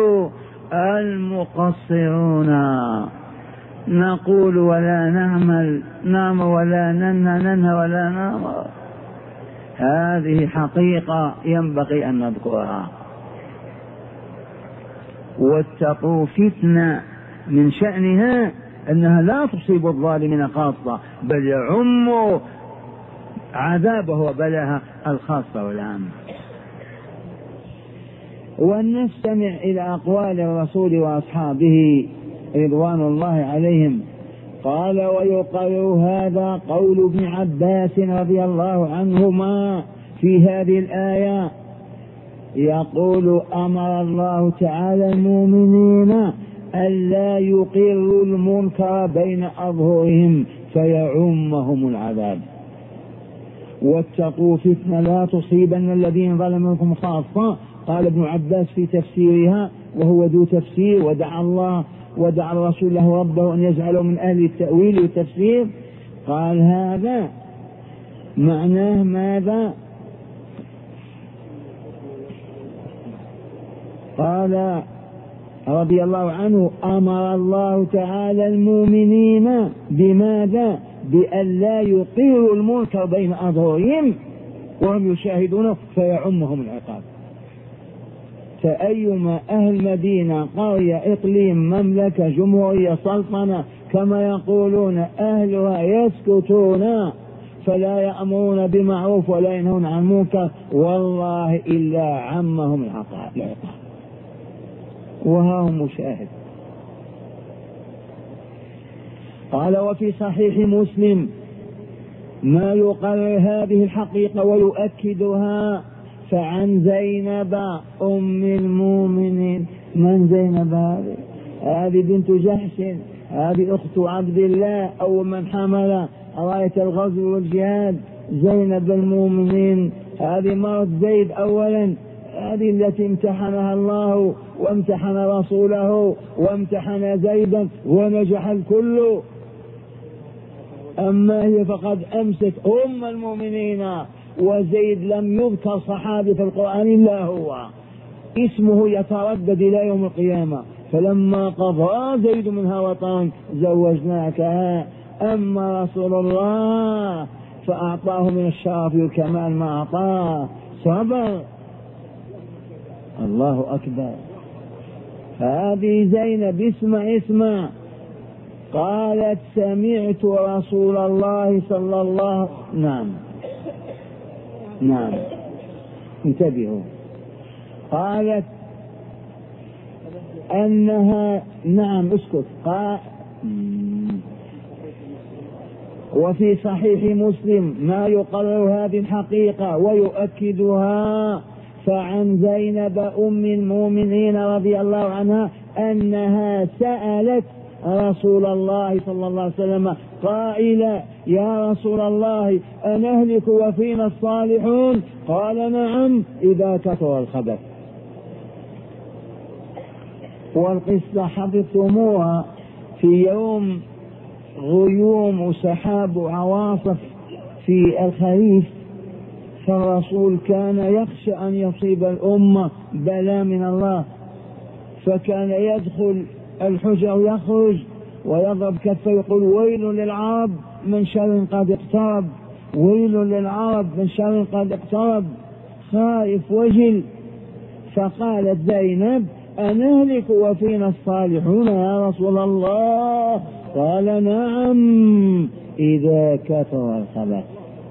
المقصرون نقول ولا نعمل، نعمل ولا ننهى ولا نامر. هذه حقيقة ينبغي أن نذكرها. واتقوا فتنة من شأنها أنها لا تصيب الظالمين خاصة، بل يعم عذابه وبلاها الخاصة والعامة. ونستمع إلى أقوال الرسول وأصحابه رضوان الله عليهم. قال: ويقرر هذا قول ابن عباس رضي الله عنهما في هذه الآية، يقول: أمر الله تعالى المؤمنين ألا يقروا المنكر بين أظهرهم فيعمهم العذاب. واتقوا فتنة لا تصيبن الذين ظلموا منكم خاصة. قال ابن عباس في تفسيرها، وهو ذو تفسير، ودعا الرسول له ربه أن يجعله من أهل التأويل والتفسير. قال: هذا معناه ماذا؟ قال رضي الله عنه: أمر الله تعالى المؤمنين بماذا؟ بأن لا يقيروا المنكر بين أظهرهم وهم يشاهدونه فيعمهم العقاب. فأيما أهل مدينة، قرية، إقليم، مملكة، جمهورية، سلطنة كما يقولون أهلها يسكتون فلا يأمرون بمعروف ولا ينهون عن منكر، والله إلا عمهم العقاب. وها هم مشاهد. قال: وفي صحيح مسلم ما يقرر هذه الحقيقة ويؤكدها، فعن زينب أم المؤمنين. من زينب هذه؟ هذه بنت جحش، هذه أخت عبد الله أول من حمل راية الغزو والجهاد. زينب المؤمنين هذه مرت زيد أولا، هذه التي امتحنها الله وامتحن رسوله وامتحن زيدا ونجح الكل. أما هي فقد أمست أم المؤمنين، وزيد لم يذكر صحابي في القرآن إلا هو، اسمه يتردد إلى يوم القيامة. فلما قضى زيد منها وطن زوجناكها. أما رسول الله فأعطاه من الشرف والكمال ما أعطاه، صبر. الله أكبر. هذه زينب اسمع قالت سمعت رسول الله صلى الله نعم انتبهوا. قالت أنها اسكت. وفي صحيح مسلم ما يقرر هذه الحقيقة ويؤكدها، فعن زينب أم المؤمنين رضي الله عنها أنها سألت رسول الله صلى الله عليه وسلم قائلة: يا رسول الله أنهلك وفينا الصالحون؟ قال: نعم إذا كثر الخبث. والقصة حفظتموها في يوم غيوم وسحاب وعواصف في الخريف، فالرسول كان يخشى أن يصيب الأمة بلاء من الله، فكان يدخل الحجر ويخرج ويضرب كفه يقول: ويل للعرب من شر قد اقترب، ويل للعرب من شر قد اقترب، خائف وجل. فقالت زينب: أنهلك وفينا الصالحون يا رسول الله؟ قال: نعم إذا كثر الخبث.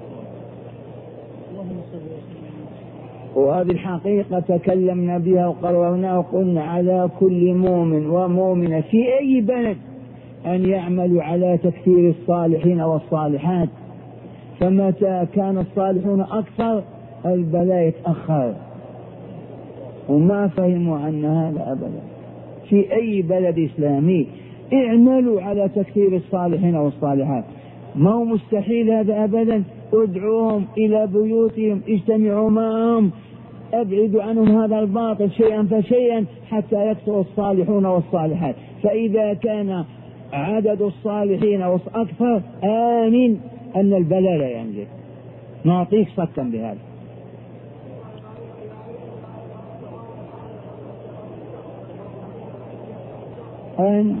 وهذه الحقيقة تكلمنا بها وقررناها وقلنا على كل مؤمن ومؤمنة في أي بلد أن يعملوا على تكثير الصالحين والصالحات، فمتى كان الصالحون أكثر البلاء يتأخر، وما فهموا عن هذا أبدا. في أي بلد إسلامي اعملوا على تكثير الصالحين والصالحات، ما هو مستحيل هذا أبدا. ادعوهم إلى بيوتهم، اجتمعوا معهم، ابعدوا عنهم هذا الباطل شيئا فشيئا حتى يكثر الصالحون والصالحات. فإذا كان عدد الصالحين أكثر آمن أن البلاء لا ينزل. نعطيك صكا بهذا. أحسنت.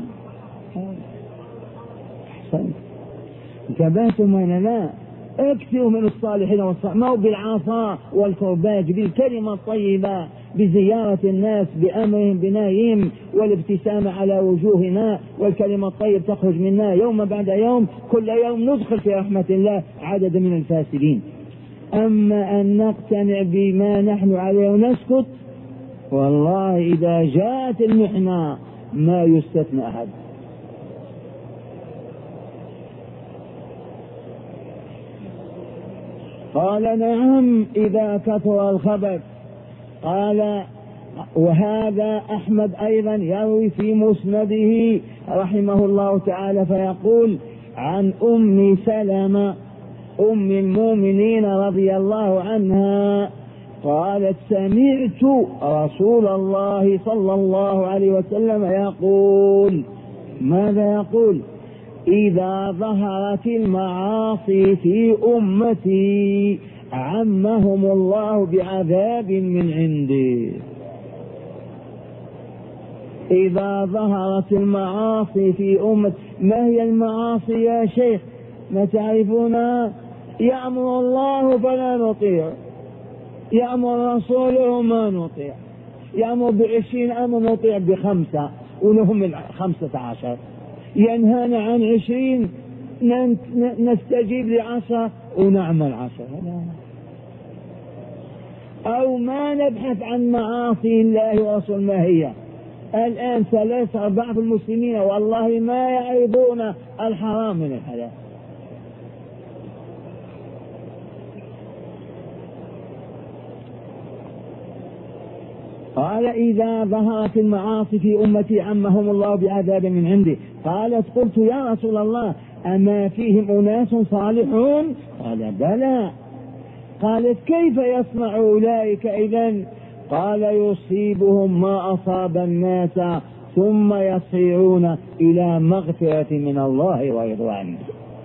انتبهتم ولا لا؟ اكثروا من الصالحين والصالحين، ما هو بالعصا والكرباج، بالكلمة الطيبة، بزيارة الناس، بأمرهم بنهيهم، والابتسامة على وجوهنا، والكلمة الطيبة تخرج منا يوم بعد يوم، كل يوم ندخل في رحمة الله عدد من الفاسدين. أما أن نقتنع بما نحن عليه ونسكت، والله إذا جاءت المحنة ما يستثنى أحد. قال: نعم إذا كثر الخبث. قال: وهذا أحمد أيضا يروي في مسنده رحمه الله تعالى فيقول عن أم سلمة أم المؤمنين رضي الله عنها قالت: سمعت رسول الله صلى الله عليه وسلم يقول. ماذا يقول؟ إذا ظهرت المعاصي في أمتي عمهم الله بعذاب من عنده. إذا ظهرت المعاصي في أمتي. ما هي المعاصي يا شيخ؟ ما تعرفونها؟ يأمر الله فلا نطيع، يأمر رسوله ما نطيع، يأمر ب20 أمر نطيع ب5 ولهم 15، ينهانا عن 20 نستجيب ل10 ونعمل 10، أو ما نبحث عن معاصي الله ورسوله. ما هي الآن 3/4 المسلمين والله ما يعرفون الحرام من الحلال. قال: إذا ظهرت المعاصي في أمتي عمهم الله بعذاب من عنده. قالت: قلت يا رسول الله أما فيهم أناس صالحون؟ قال: بلى. قالت: كيف يصنع أولئك إذن؟ قال: يصيبهم ما أصاب الناس ثم يصيرون إلى مغفرة من الله ورضوانه.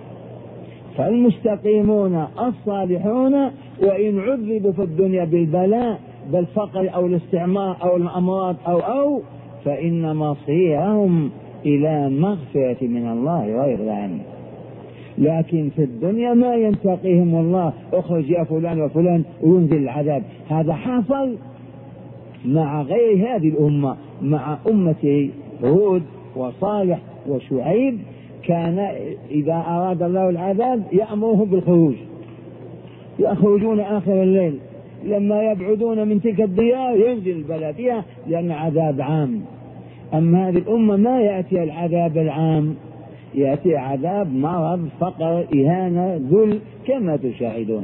فالمستقيمون الصالحون وإن عذبوا في الدنيا بالبلاء بالفقر أو الاستعمار أو الأمراض أو فإن مصيرهم إلى مغفرة من الله ورضوانه. لكن في الدنيا ما ينتقيهم الله، اخرج يا فلان وفلان وينزل العذاب. هذا حصل مع غير هذه الأمة، مع أمة هود وصالح وشعيب، كان إذا أراد الله العذاب يأمره بالخروج، يخرجون آخر الليل، لما يبعدون من تلك الديار ينزل البلاء فيها لأن عذاب عام. أما هذه الأمة ما يأتي العذاب العام، يأتي عذاب مرض، فقر، إهانة، ذل، كما تشاهدون.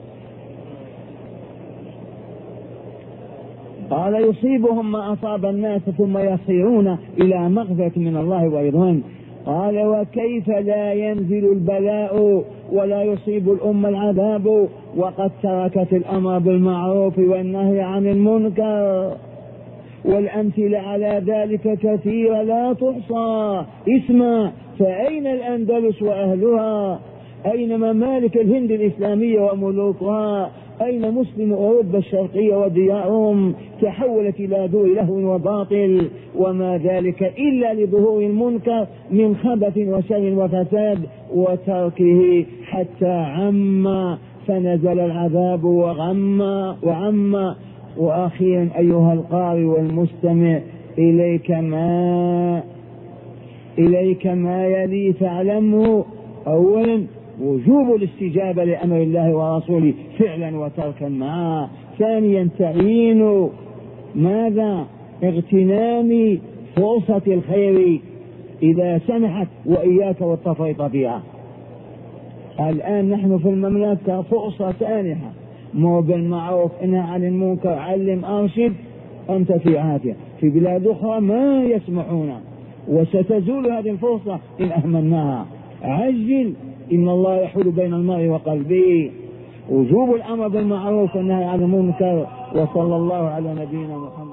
قال يصيبهم ما أصاب الناس ثم يصيرون إلى مغفرة من الله ورضوان. قال وكيف لا ينزل البلاء ولا يصيب الأمة العذاب وقد تركت الأمر بالمعروف والنهي عن المنكر؟ والأمثلة على ذلك كثيرة لا تحصى. اسمع، فأين الأندلس وأهلها؟ أين ممالك الهند الإسلامية وملوكها؟ أين مسلم أوروبا الشرقية وديارهم؟ تحولت إلى دور لهو وباطل، وما ذلك إلا لظهور المنكر من خبث وشر وفساد وتركه حتى عم، فنزل العذاب وعم. وأخيرا أيها القارئ والمستمع، إليك ما يلي تعلمه. أولا وجوب الاستجابة لأمر الله ورسوله فعلا وتركا معه. ثانيا تعيين ماذا؟ اغتنام فرصة الخير إذا سمحت، وإياك والتفريط فيها. الآن نحن في المملكة فرصة سانحة، مر بالمعروف، انهى عن المنكر، علم أرشد، أنت في عافية. في بلاد أخرى ما يسمحون، وستزول هذه الفرصة إن أهملناها. عجل، إن الله يحول بين المرء وقلبه. وجوب الأمر بالمعروف والنهي عن المنكر. وصلى الله على نبينا محمد.